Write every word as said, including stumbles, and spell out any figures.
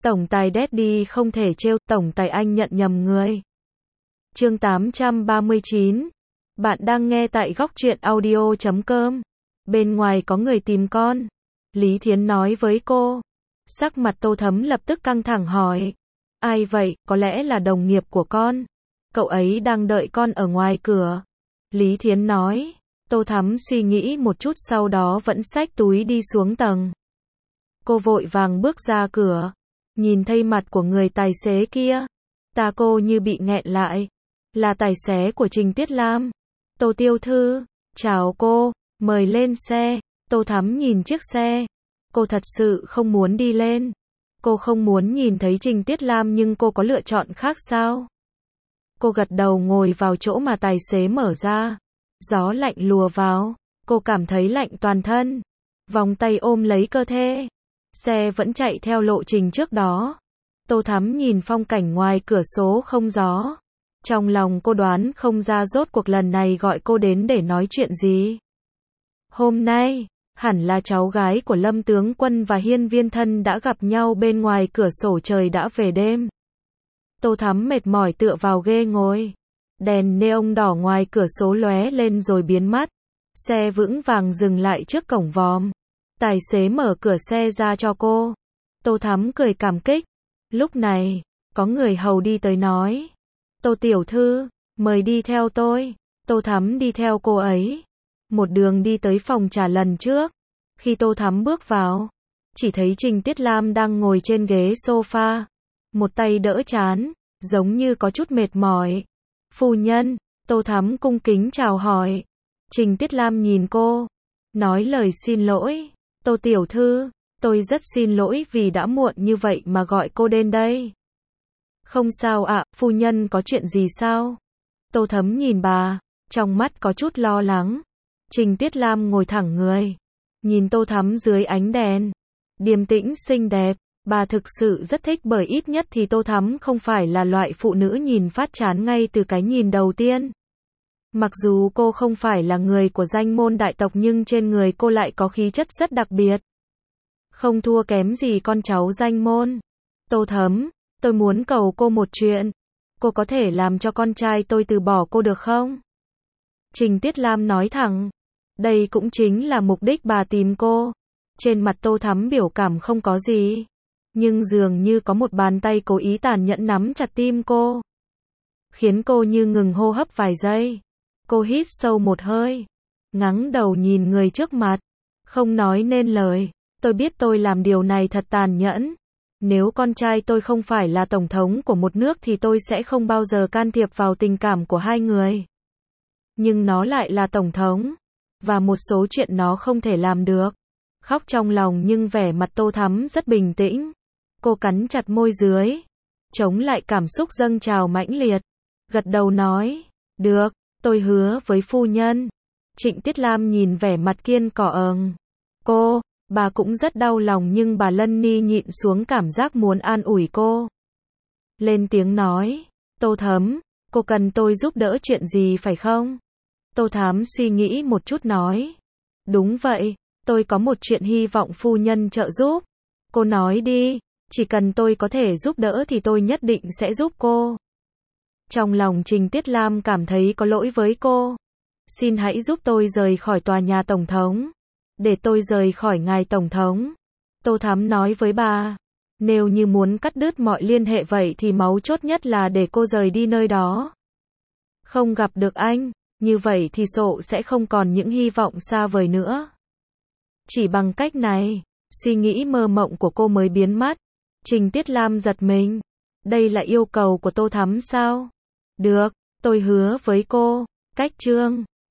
Tổng tài Daddy không thể trêu, tổng tài anh nhận nhầm người. Chương tám trăm ba mươi chín. Bạn đang nghe tại góc truyện audio chấm com. Bên ngoài có người tìm con. Lý Thiến nói với cô. Sắc mặt Tô Thấm lập tức căng thẳng hỏi. Ai vậy, có lẽ là đồng nghiệp của con. Cậu ấy đang đợi con ở ngoài cửa. Lý Thiến nói. Tô Thấm suy nghĩ một chút sau đó vẫn xách túi đi xuống tầng. Cô vội vàng bước ra cửa. Nhìn thấy mặt của người tài xế kia. Ta cô như bị nghẹn lại. Là tài xế của Trình Tiết Lam. Tô Tiểu Thư, chào cô, mời lên xe. Tô Thắm nhìn chiếc xe. Cô thật sự không muốn đi lên. Cô không muốn nhìn thấy Trình Tiết Lam nhưng cô có lựa chọn khác sao? Cô gật đầu ngồi vào chỗ mà tài xế mở ra. Gió lạnh lùa vào. Cô cảm thấy lạnh toàn thân. Vòng tay ôm lấy cơ thể. Xe vẫn chạy theo lộ trình trước đó. Tô Thắm nhìn phong cảnh ngoài cửa sổ không gió. Trong lòng cô đoán không ra rốt cuộc lần này gọi cô đến để nói chuyện gì. Hôm nay, hẳn là cháu gái của Lâm Tướng Quân và Hiên Viên Thân đã gặp nhau bên ngoài cửa sổ, trời đã về đêm. Tô Thắm mệt mỏi tựa vào ghế ngồi. Đèn neon đỏ ngoài cửa sổ lóe lên rồi biến mất. Xe vững vàng dừng lại trước cổng vòm. Tài xế mở cửa xe ra cho cô. Tô Thắm cười cảm kích. Lúc này, có người hầu đi tới nói. Tô Tiểu Thư, mời đi theo tôi. Tô Thắm đi theo cô ấy. Một đường đi tới phòng trà lần trước. Khi Tô Thắm bước vào, chỉ thấy Trình Tiết Lam đang ngồi trên ghế sofa. Một tay đỡ trán, giống như có chút mệt mỏi. Phu nhân, Tô Thắm cung kính chào hỏi. Trình Tiết Lam nhìn cô, nói lời xin lỗi. Tô Tiểu Thư, tôi rất xin lỗi vì đã muộn như vậy mà gọi cô đến đây. Không sao ạ, phu nhân có chuyện gì sao? Tô Thấm nhìn bà, trong mắt có chút lo lắng. Trình Tiết Lam ngồi thẳng người, nhìn Tô Thắm dưới ánh đèn, điềm tĩnh xinh đẹp. Bà thực sự rất thích, bởi ít nhất thì Tô Thắm không phải là loại phụ nữ nhìn phát chán ngay từ cái nhìn đầu tiên. Mặc dù cô không phải là người của danh môn đại tộc nhưng trên người cô lại có khí chất rất đặc biệt. Không thua kém gì con cháu danh môn. Tô Thấm, tôi muốn cầu cô một chuyện. Cô có thể làm cho con trai tôi từ bỏ cô được không? Trình Tiết Lam nói thẳng. Đây cũng chính là mục đích bà tìm cô. Trên mặt Tô Thắm biểu cảm không có gì. Nhưng dường như có một bàn tay cố ý tàn nhẫn nắm chặt tim cô. Khiến cô như ngừng hô hấp vài giây. Cô hít sâu một hơi. Ngẩng đầu nhìn người trước mặt. Không nói nên lời. Tôi biết tôi làm điều này thật tàn nhẫn. Nếu con trai tôi không phải là tổng thống của một nước thì tôi sẽ không bao giờ can thiệp vào tình cảm của hai người. Nhưng nó lại là tổng thống. Và một số chuyện nó không thể làm được. Khóc trong lòng nhưng vẻ mặt Tô Thắm rất bình tĩnh. Cô cắn chặt môi dưới. Chống lại cảm xúc dâng trào mãnh liệt. Gật đầu nói. Được, tôi hứa với phu nhân. Trịnh Tiết Lam nhìn vẻ mặt kiên cỏ ờng. Cô, bà cũng rất đau lòng nhưng bà Lân Ni nhịn xuống cảm giác muốn an ủi cô. Lên tiếng nói. Tô Thấm, cô cần tôi giúp đỡ chuyện gì phải không? Tô Thắm suy nghĩ một chút nói. Đúng vậy, tôi có một chuyện hy vọng phu nhân trợ giúp. Cô nói đi, chỉ cần tôi có thể giúp đỡ thì tôi nhất định sẽ giúp cô. Trong lòng Trình Tiết Lam cảm thấy có lỗi với cô. Xin hãy giúp tôi rời khỏi tòa nhà tổng thống. Để tôi rời khỏi ngài tổng thống. Tô Thắm nói với bà. Nếu như muốn cắt đứt mọi liên hệ vậy thì máu chốt nhất là để cô rời đi nơi đó. Không gặp được anh, như vậy thì sổ sẽ không còn những hy vọng xa vời nữa. Chỉ bằng cách này, suy nghĩ mơ mộng của cô mới biến mất. Trình Tiết Lam giật mình. Đây là yêu cầu của Tô Thắm sao? Được, tôi hứa với cô. Cách chương